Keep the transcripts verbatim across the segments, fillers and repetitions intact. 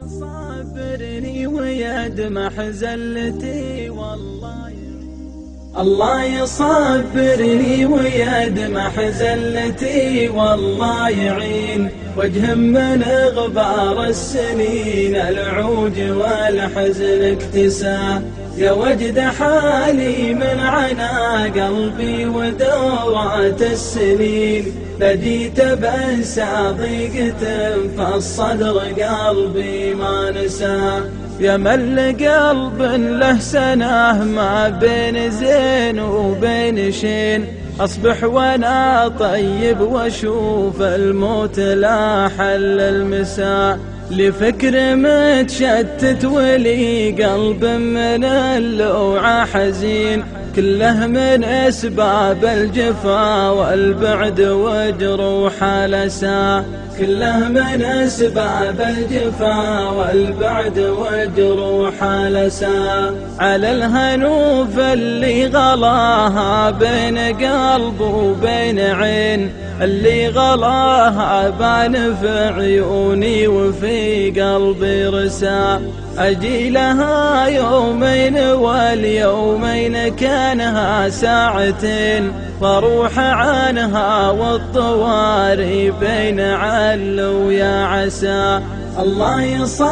يصبرني ويدمع زلتي والله الله يصبرني ويدمع زلتي والله يعين وجه من غبار السنين العوج والحزن اكتسى يا وجد حالي من عنا قلبي ودورات السنين لجيت بنسى ضيقة فالصدر قلبي ما نسى يا مل قلب له سنة ما بين زين وبين شين أصبح وأنا طيب وأشوف الموت لا حل المساء لفكر متشتت ولي قلب من اللوعة حزين كله من أسباب الجفا والبعد وجروح الأسى كله من أسباب الجفا والبعد وجروح الأسى على الهنوف اللي غلاها بين قلب وبين عين اللي غلاها بان في عيوني وفي قلبي رسى أجي لها يومين واليومين كانها ساعتين واروح عنها والطواري بين عل ويا عسى الله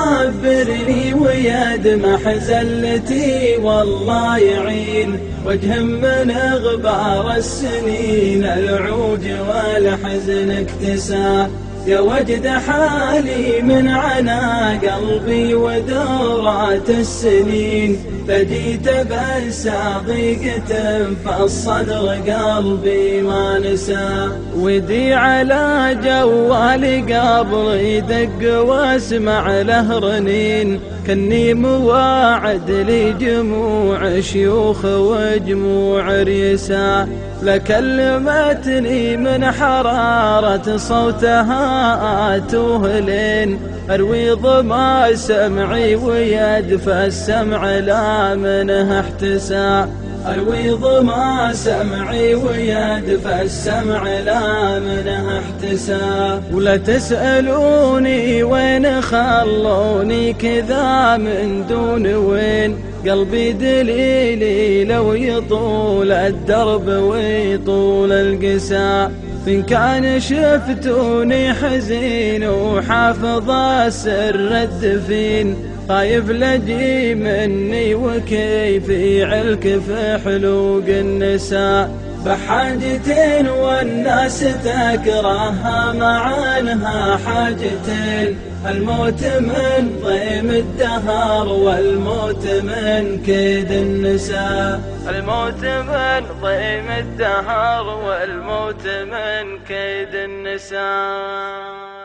يصبرني ويدمع زلتي والله يعين وجه من غبار السنين العوج والحزن اكتسى يا وجد حالي من عنا قلبي ودورات السنين فجيت بنسى ضيقة فالصدر قلبي ما نسى ودي على جوالي قبل يدق واسمع له رنين كني مواعد لجموع شيوخ وجموع ريسا لكلمتني من حرارة صوتها توهلين أروي ضما سمعي ويدفى السمع لا منه احتسى أروي ضما سمعي ويدفى السمع لا منه احتسى ولا تسألوني وين خلوني كذا من دون وين قلبي دليلي لو يطول الدرب ويطول القسى إن كان شفتوني حزين وحافظ سر الدفين خايف لجي مني وكيف يعلك في حلوق النساء بحاجتين والناس تكرهها معانها حاجتين الموت من ضيم الدهر والموت من كيد النساء الموت من ضيم الدهر والموت من كيد النساء.